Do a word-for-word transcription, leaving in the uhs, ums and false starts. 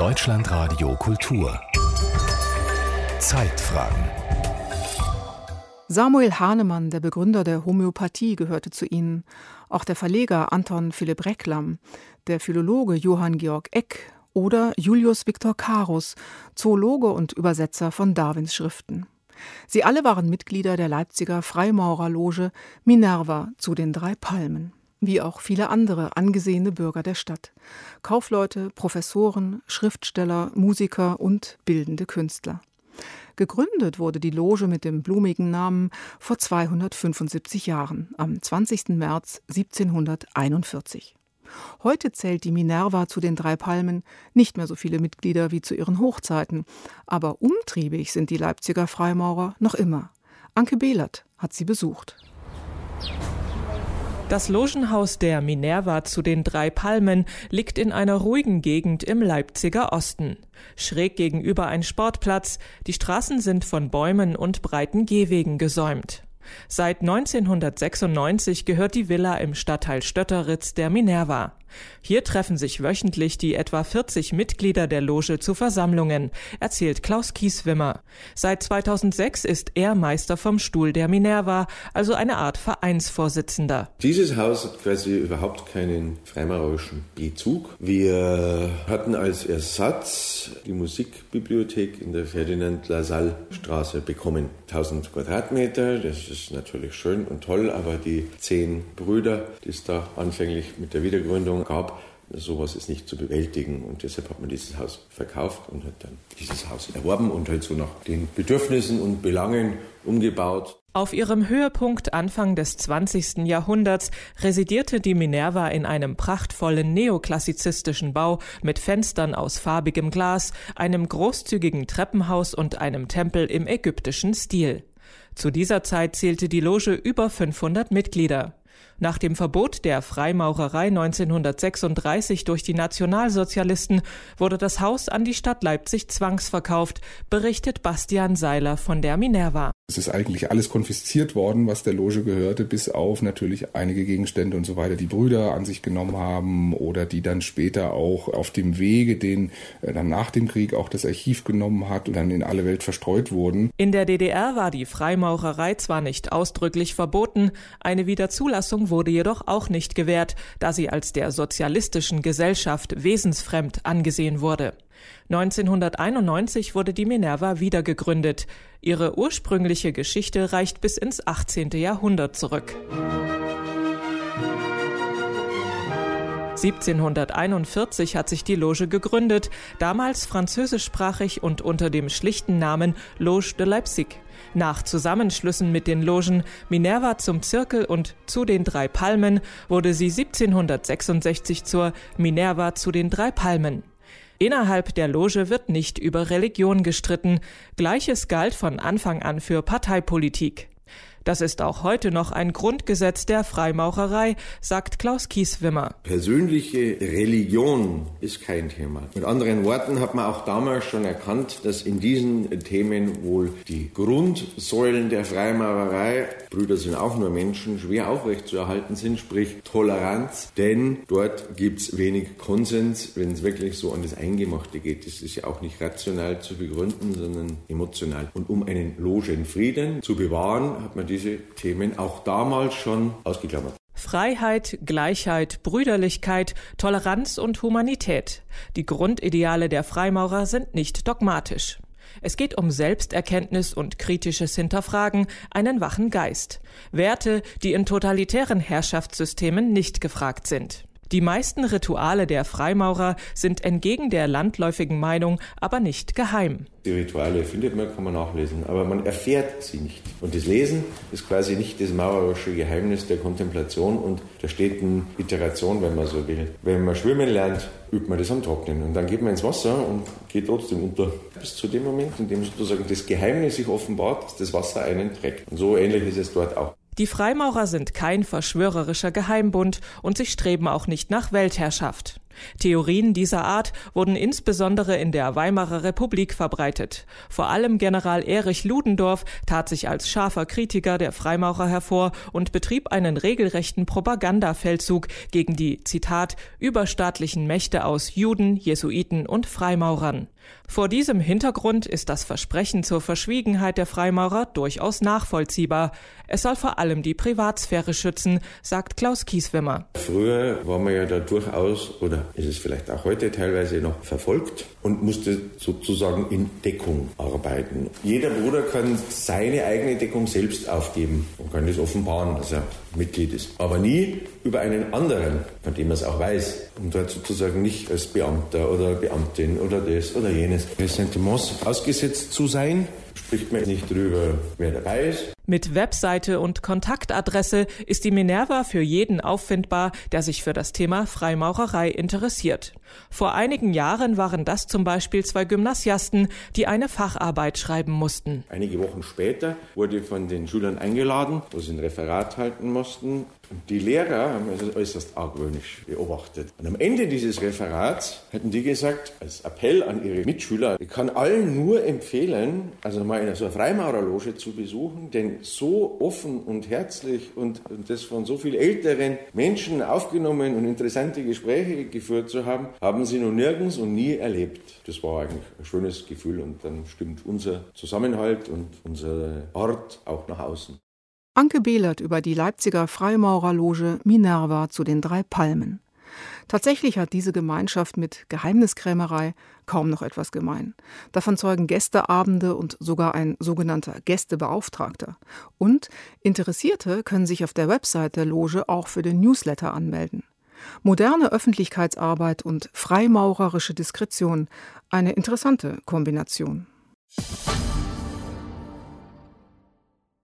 Deutschlandradio Kultur. Zeitfragen. Samuel Hahnemann, der Begründer der Homöopathie, gehörte zu ihnen. Auch der Verleger Anton Philipp Reklam, der Philologe Johann Georg Eck oder Julius Victor Carus, Zoologe und Übersetzer von Darwins Schriften. Sie alle waren Mitglieder der Leipziger Freimaurerloge Minerva zu den drei Palmen, wie auch viele andere angesehene Bürger der Stadt. Kaufleute, Professoren, Schriftsteller, Musiker und bildende Künstler. Gegründet wurde die Loge mit dem blumigen Namen vor zweihundertfünfundsiebzig Jahren, am zwanzigsten März siebzehnhunderteinundvierzig. Heute zählt die Minerva zu den drei Palmen nicht mehr so viele Mitglieder wie zu ihren Hochzeiten, aber umtriebig sind die Leipziger Freimaurer noch immer. Anke Behlert hat sie besucht. Das Logenhaus der Minerva zu den drei Palmen liegt in einer ruhigen Gegend im Leipziger Osten. Schräg gegenüber ein Sportplatz, die Straßen sind von Bäumen und breiten Gehwegen gesäumt. Seit neunzehnhundertsechsundneunzig gehört die Villa im Stadtteil Stötteritz der Minerva. Hier treffen sich wöchentlich die etwa vierzig Mitglieder der Loge zu Versammlungen, erzählt Klaus Kieswimmer. Seit zweitausendsechs ist er Meister vom Stuhl der Minerva, also eine Art Vereinsvorsitzender. Dieses Haus hat quasi überhaupt keinen freimaurerischen Bezug. Wir hatten als Ersatz die Musikbibliothek in der Ferdinand-Lassalle-Straße bekommen. tausend Quadratmeter, das ist natürlich schön und toll, aber die zehn Brüder, die es da anfänglich mit der Wiedergründung gab, sowas ist nicht zu bewältigen und deshalb hat man dieses Haus verkauft und hat dann dieses Haus erworben und halt so nach den Bedürfnissen und Belangen umgebaut. Auf ihrem Höhepunkt Anfang des zwanzigsten Jahrhunderts residierte die Minerva in einem prachtvollen neoklassizistischen Bau mit Fenstern aus farbigem Glas, einem großzügigen Treppenhaus und einem Tempel im ägyptischen Stil. Zu dieser Zeit zählte die Loge über fünfhundert Mitglieder. Nach dem Verbot der Freimaurerei neunzehnhundertsechsunddreißig durch die Nationalsozialisten wurde das Haus an die Stadt Leipzig zwangsverkauft, berichtet Bastian Seiler von der Minerva. Es ist eigentlich alles konfisziert worden, was der Loge gehörte, bis auf natürlich einige Gegenstände und so weiter, die Brüder an sich genommen haben oder die dann später auch auf dem Wege, den äh, dann nach dem Krieg auch das Archiv genommen hat und dann in alle Welt verstreut wurden. In der D D R war die Freimaurerei zwar nicht ausdrücklich verboten, eine Wiederzulassung wurde jedoch auch nicht gewährt, da sie als der sozialistischen Gesellschaft wesensfremd angesehen wurde. neunzehnhunderteinundneunzig wurde die Minerva wieder gegründet. Ihre ursprüngliche Geschichte reicht bis ins achtzehnte Jahrhundert zurück. siebzehnhunderteinundvierzig hat sich die Loge gegründet, damals französischsprachig und unter dem schlichten Namen Loge de Leipzig. Nach Zusammenschlüssen mit den Logen Minerva zum Zirkel und zu den drei Palmen wurde sie siebzehnhundertsechsundsechzig zur Minerva zu den drei Palmen. Innerhalb der Loge wird nicht über Religion gestritten. Gleiches galt von Anfang an für Parteipolitik. Das ist auch heute noch ein Grundgesetz der Freimaurerei, sagt Klaus Kieswimmer. Persönliche Religion ist kein Thema. Mit anderen Worten hat man auch damals schon erkannt, dass in diesen Themen wohl die Grundsäulen der Freimaurerei, Brüder sind auch nur Menschen, schwer aufrechtzuerhalten sind, sprich Toleranz. Denn dort gibt's wenig Konsens, wenn es wirklich so an das Eingemachte geht. Das ist ja auch nicht rational zu begründen, sondern emotional. Und um einen Logenfrieden zu bewahren, hat man diese Themen auch damals schon ausgeklammert. Freiheit, Gleichheit, Brüderlichkeit, Toleranz und Humanität. Die Grundideale der Freimaurer sind nicht dogmatisch. Es geht um Selbsterkenntnis und kritisches Hinterfragen, einen wachen Geist. Werte, die in totalitären Herrschaftssystemen nicht gefragt sind. Die meisten Rituale der Freimaurer sind entgegen der landläufigen Meinung aber nicht geheim. Die Rituale findet man, kann man nachlesen, aber man erfährt sie nicht. Und das Lesen ist quasi nicht das maurerische Geheimnis der Kontemplation und der steten Iteration, wenn man so will. Wenn man schwimmen lernt, übt man das am Trocknen und dann geht man ins Wasser und geht trotzdem unter. Bis zu dem Moment, in dem sozusagen das Geheimnis sich offenbart, dass das Wasser einen trägt. Und so ähnlich ist es dort auch. Die Freimaurer sind kein verschwörerischer Geheimbund und sie streben auch nicht nach Weltherrschaft. Theorien dieser Art wurden insbesondere in der Weimarer Republik verbreitet. Vor allem General Erich Ludendorff tat sich als scharfer Kritiker der Freimaurer hervor und betrieb einen regelrechten Propagandafeldzug gegen die, Zitat, überstaatlichen Mächte aus Juden, Jesuiten und Freimaurern. Vor diesem Hintergrund ist das Versprechen zur Verschwiegenheit der Freimaurer durchaus nachvollziehbar. Es soll vor allem die Privatsphäre schützen, sagt Klaus Kieswimmer. Früher war man ja da durchaus, oder ist es vielleicht auch heute teilweise noch, verfolgt und musste sozusagen in Deckung arbeiten. Jeder Bruder kann seine eigene Deckung selbst aufgeben und kann das offenbaren, dass er Mitglied ist. Aber nie über einen anderen, von dem er es auch weiß. Und dort sozusagen nicht als Beamter oder Beamtin oder das oder jenes Ressentiments ausgesetzt zu sein. Spricht man nicht drüber, wer dabei ist. Mit Webseite und Kontaktadresse ist die Minerva für jeden auffindbar, der sich für das Thema Freimaurerei interessiert. Vor einigen Jahren waren das zum Beispiel zwei Gymnasiasten, die eine Facharbeit schreiben mussten. Einige Wochen später wurde von den Schülern eingeladen, wo sie ein Referat halten mussten. Und die Lehrer haben das äußerst argwöhnisch beobachtet. Und am Ende dieses Referats hatten die gesagt, als Appell an ihre Mitschüler, ich kann allen nur empfehlen, also mal in so einer Freimaurerloge zu besuchen, denn so offen und herzlich und, und das von so vielen älteren Menschen aufgenommen und interessante Gespräche geführt zu haben, haben sie noch nirgends und nie erlebt. Das war eigentlich ein schönes Gefühl und dann stimmt unser Zusammenhalt und unsere Art auch nach außen. Anke Behlert über die Leipziger Freimaurerloge Minerva zu den drei Palmen. Tatsächlich hat diese Gemeinschaft mit Geheimniskrämerei kaum noch etwas gemein. Davon zeugen Gästeabende und sogar ein sogenannter Gästebeauftragter. Und Interessierte können sich auf der Website der Loge auch für den Newsletter anmelden. Moderne Öffentlichkeitsarbeit und freimaurerische Diskretion, eine interessante Kombination.